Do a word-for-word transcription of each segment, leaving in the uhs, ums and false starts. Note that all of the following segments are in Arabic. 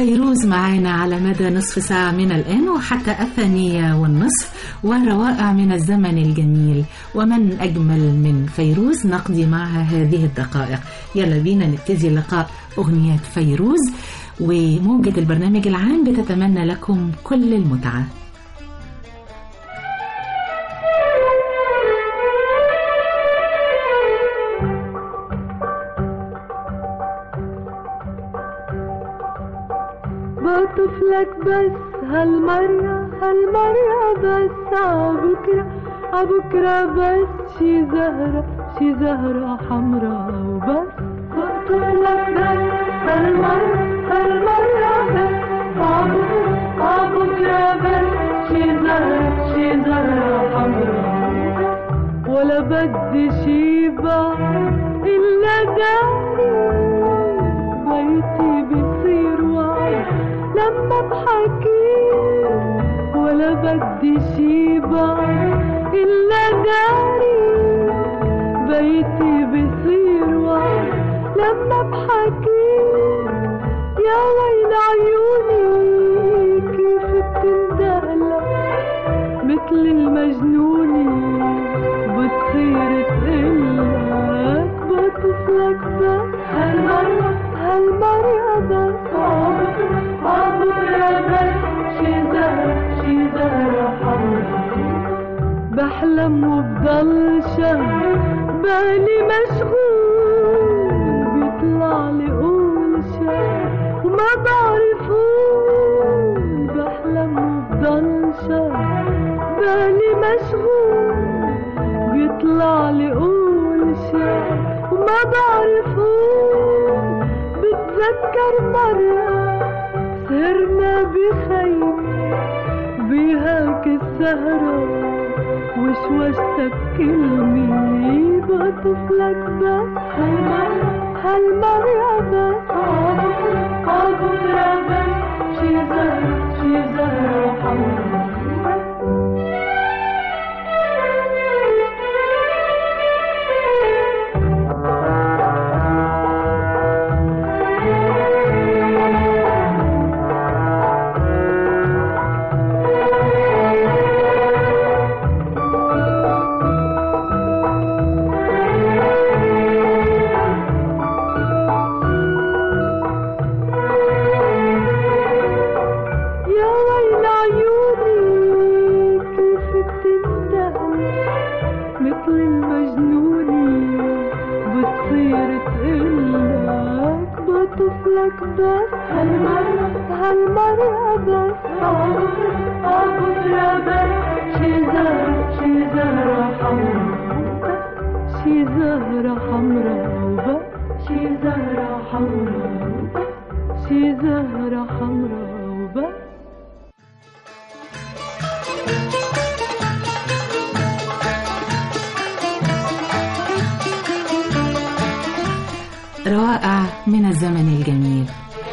فيروز معانا على مدى نصف ساعة من الآن وحتى الثانية والنصف، وروائع من الزمن الجميل. ومن أجمل من فيروز نقضي معها هذه الدقائق. يلا بينا نبتدي اللقاء أغنيات فيروز، وموجة البرنامج العام بتتمنى لكم كل المتعة. بطفلك بس هالمرة هالمرة بس عبكرة عبكرة بس شي زهرة شي زهرة حمراء وبس. بطفلك بس هالمرة هالمرة بس عبكرة عبكرة بس شي زهرة شي زهرة حمراء. ولا بدي شيبة إلا داري بيتي بيصير وعي لما بحكي. ولا بدي شيبة إلا داري بيتي بيصير وعي لما بحكي. يا ويل عيوني كيف بتندهلك مثل المجنونة بتصير تقلك. بطفلك بس هالمرة هالمرة بس عبكرة بس شي زهرة شي زهرة حمراء. بحلم وبضل شهر بالي مشغول بيطلع لي قول شهر وما بعرفون. بحلم وبضل شهر بالي مشغول بيطلع لي قول شهر وما بعرفون. بتذكر مرة سهرنا بخيمة بهاك السهرة وشوشتك كلمة. بطفلك بس هالمرة هالمرة بس عبكرة بس شي زهرة شي زهرة حمراء. روائع من الزمن الجميل.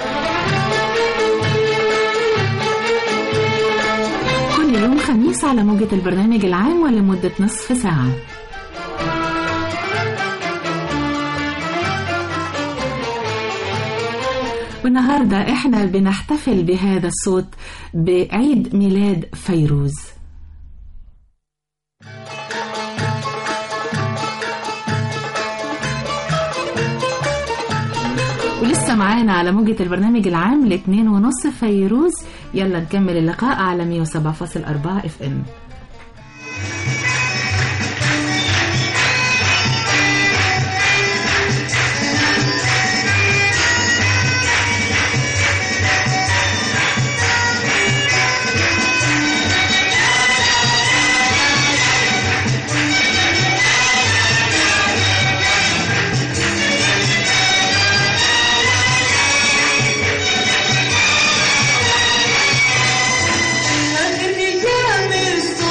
كل يوم خميس على موجة البرنامج العام ولمدة نصف ساعة. والنهاردة احنا بنحتفل بهذا الصوت بعيد ميلاد فيروز. ولسه معانا على موجة البرنامج العام لاثنين ونص فيروز. يلا نكمل اللقاء على مية وسبعة فاصل أربعة اف ام. الرجال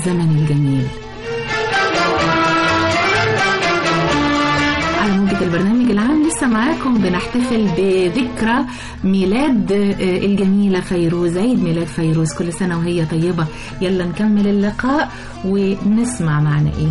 الزمن الجميل. على موجة البرنامج العام لسه معاكم بنحتفل بذكرى ميلاد الجميلة فيروز، عيد ميلاد فيروز، كل سنة وهي طيبة. يلا نكمل اللقاء ونسمع معنا ايه.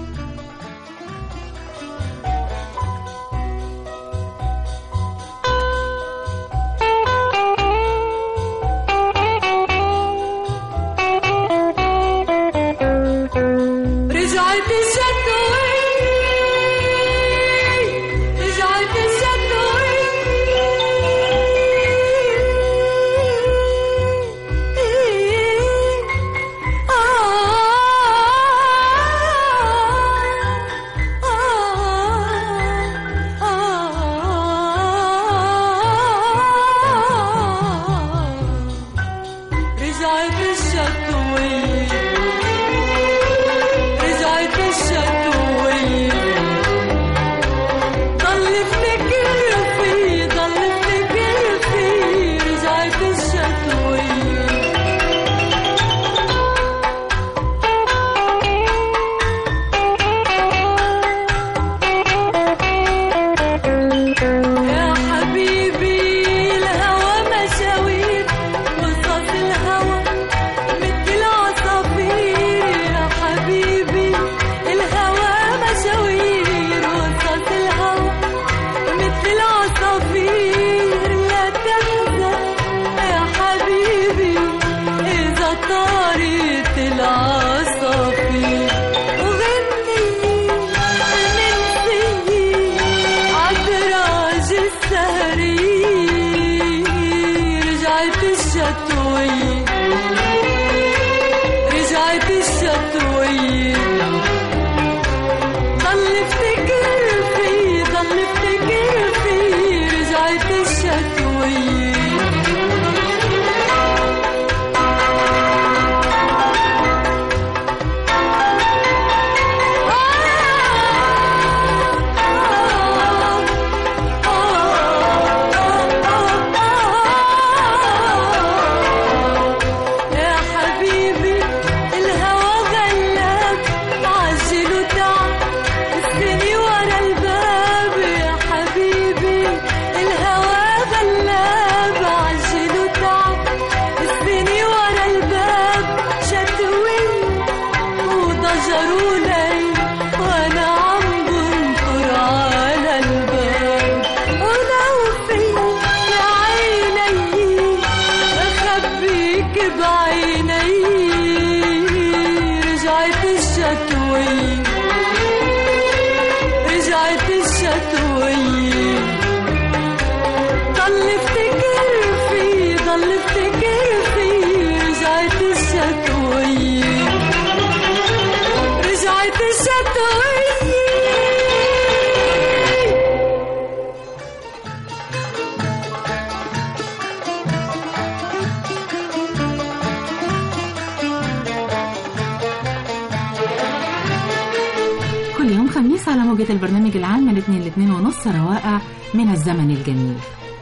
على موجة البرنامج العام من اثنين لاثنين ونص روائع من الزمن الجميل.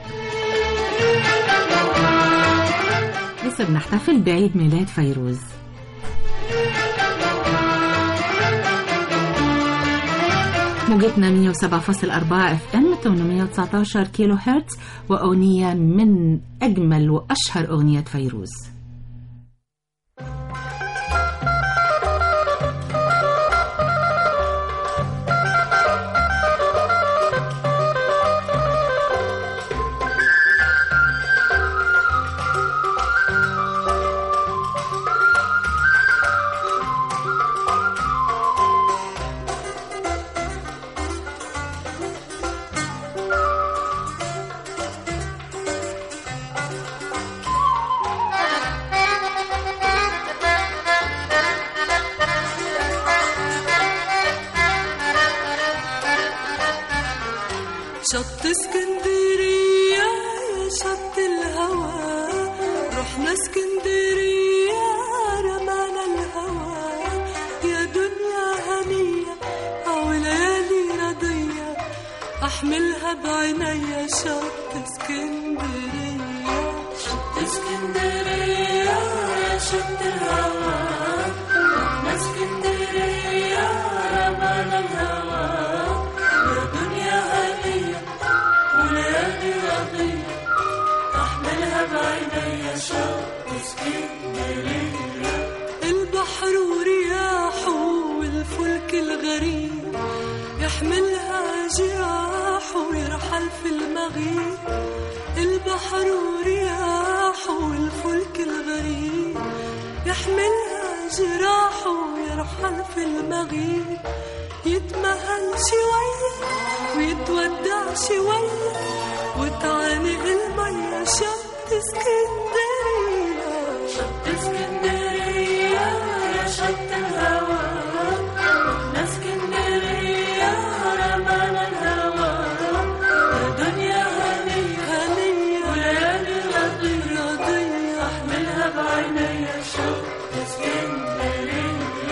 لسه بنحتفل بعيد ميلاد فيروز. موجتنا مية وسبعة فاصلة أربعة اف ام ثمانمية وتسعة عشر كيلو هرتز، وأغنية من أجمل وأشهر أغنيات فيروز. شط اسكندرية يا شط الهوى، رحنا اسكندرية رمانا الهوى، يا دنيا هنية أو ليالي رضية أحملها بعينيا. شط اسكندرية شط اسكندرية يا شط الهوى، رحنا اسكندرية رمانا الهوى يا دنيا هنية وليالي رضية أحملها بعيني شوق اسكندرية البحر ورياحه والفلك الغريب يحملها جراحه ويرحل في المغيب البحر ورياحه والفلك الغريب يحملها جراحه ويرحل في المغيب يتمهل شوية ويتودع شوية وتعانق المية شط اسكندرية شط اسكندرية يا شط الهوى رحنا اسكندرية رمانا الهوى يا دنيا هنية هنية وليالي رضية رضية أحملها بعيني شط اسكندرية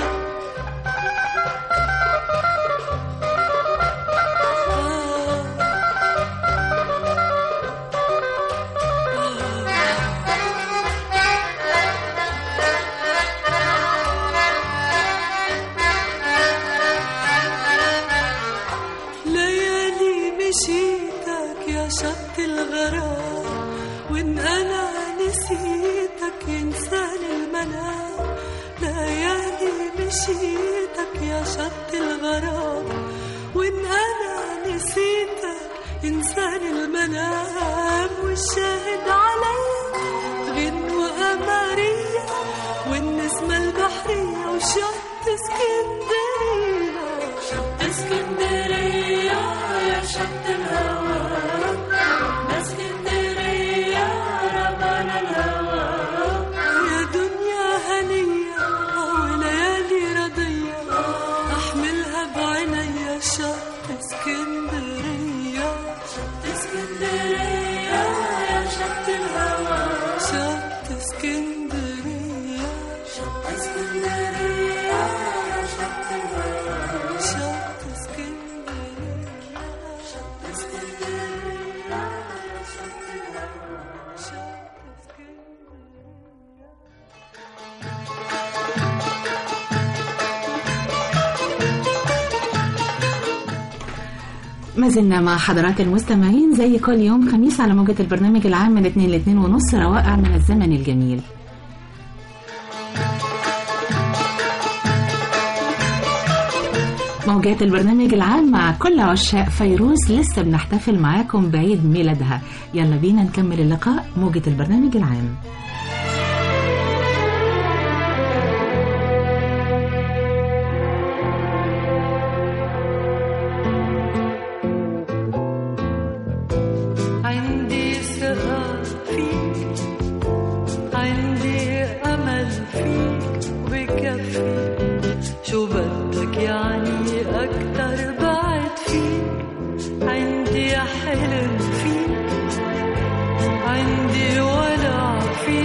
نسيتك يا شط الغرام وإن أنا نسيتك ينساني المنام ليالي مشيتك يا شط الغرام وإن أنا نسيتك ينساني المنام والشاهد عليا غنوة قمرية والنسمة البحرية وشط اسكندرية شط اسكندرية يا شط الهوى رحنا اسكندرية رمانا الهوى يا دنيا هنية وليالي رضية أحملها بعيني شط اسكندرية شط اسكندرية يا شط الهوى شط اسكندرية شط اسكندرية يا شط الهوى شط اسكندرية شط اسكندرية يا شط الهوى شط ما زلنا مع حضرات المستمعين زي كل يوم خميس على موجة البرنامج العام من اتنين لاتنين ونص روائع من الزمن الجميل. موجات البرنامج العام مع كل عشاق فيروز لسه بنحتفل معاكم بعيد ميلادها. يلا بينا نكمل اللقاء موجة البرنامج العام. عندي ثقة فيك عندي أمل فيك وبكفي شو بدك يعني أكتر بعد فيك عندي حلم فيك عندي ولع فيك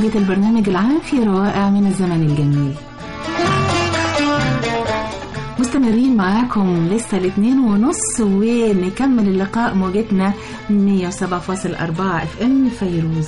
موجة البرنامج العام في روائع من الزمن الجميل. مستمرين معاكم لسه الاثنين ونص ونكمل اللقاء موجتنا مية وسبعة فاصل أربعة اف ام فيروز.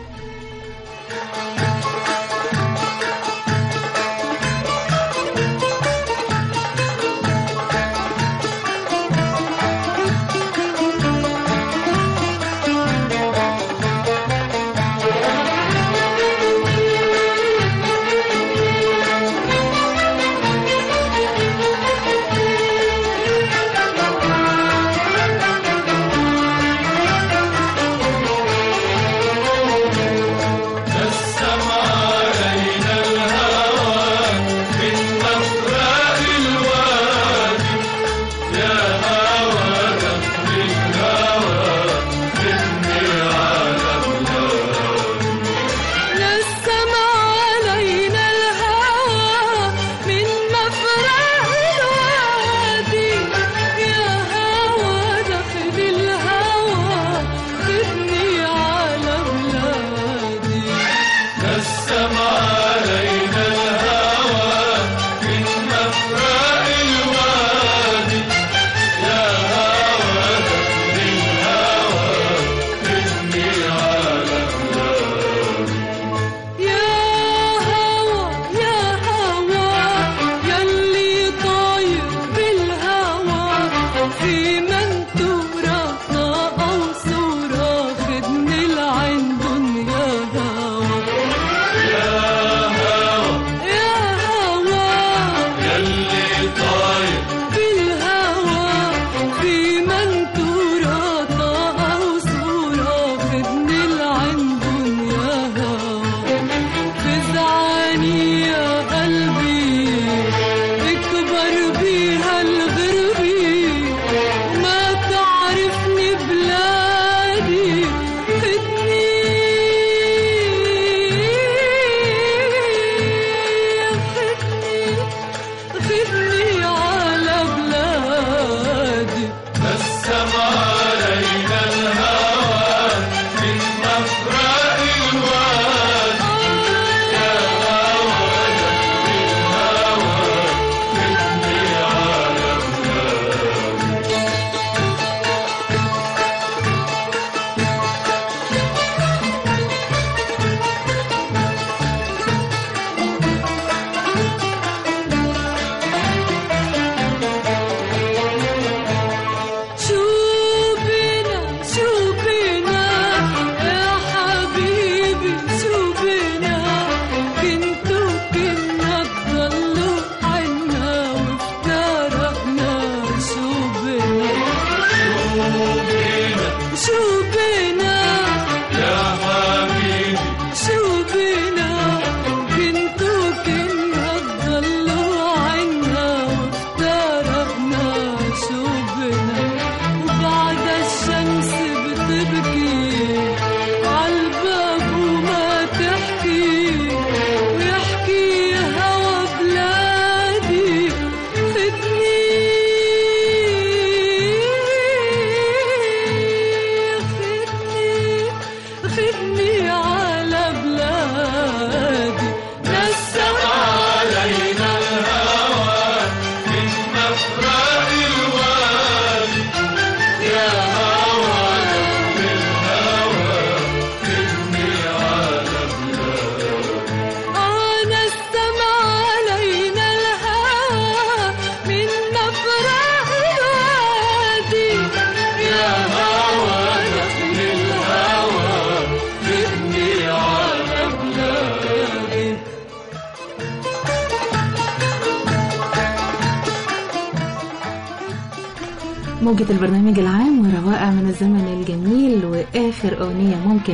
موجة البرنامج العام وروائع من الزمن الجميل، وآخر أغنية ممكن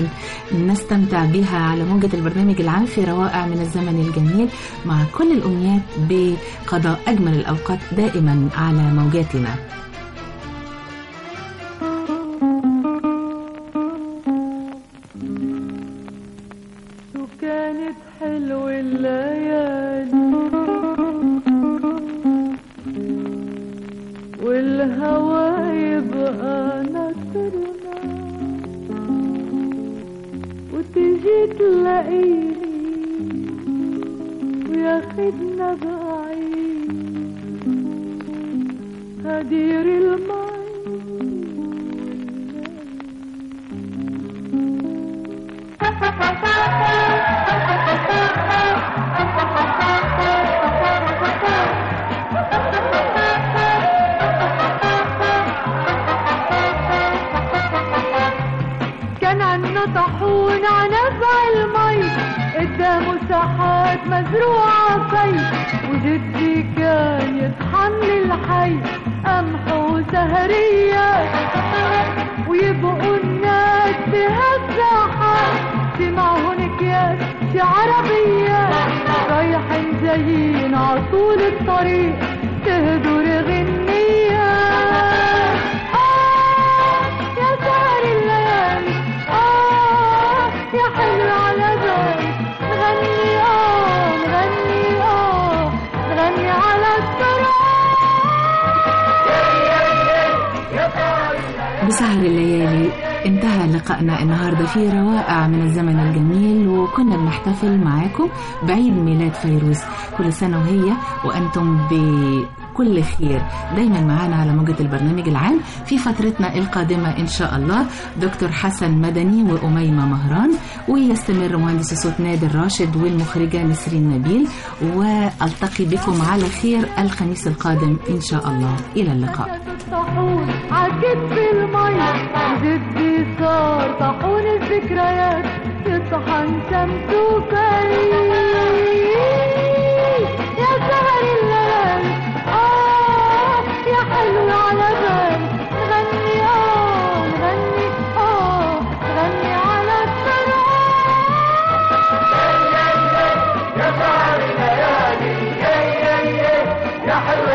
نستمتع بها على موجة البرنامج العام في روائع من الزمن الجميل، مع كل الأمنيات بقضاء أجمل الأوقات دائما على موجاتنا. كانت حلوة الليالي والهوى يبقى نصرنا تجي تلاقيني وياخدنا بعيد هدير المي. كان عنا طاحون عنبع المي قدامه ساحات مزروعة صيد، وجدي كان يطحن للحي قمح وسهريات، ويبقوا الناس بهالساحات شي معهن اكياس شي عربيات، رايحين جايين عطول الطريق تهدر غنيات. آه يا سهر الليالي، آه يا حلو على بالي، نغني آه نغني آه نغني على السراب. بسهر الليالي انتهى لقائنا النهاردة في روائع من الزمن الجميل، وكنا بنحتفل معاكم بعيد ميلاد فيروز. كل سنة وهي وأنتم بكل خير. دايما معانا على موجة البرنامج العام في فترتنا القادمة إن شاء الله دكتور حسن مدني وأميمة مهران، ويستمر مهندس الصوت نادر راشد والمخرجة نسرين نبيل، وألتقي بكم على خير الخميس القادم إن شاء الله. إلى اللقاء. طاحون عكت في المي جدي صار طاحون الذكريات، يطحن شمس وفريق. يا سهر الليالي، آه يا حلو على بالي، نغني آه نغني آه نغني على السراب. يا سهر الليالي يا حلو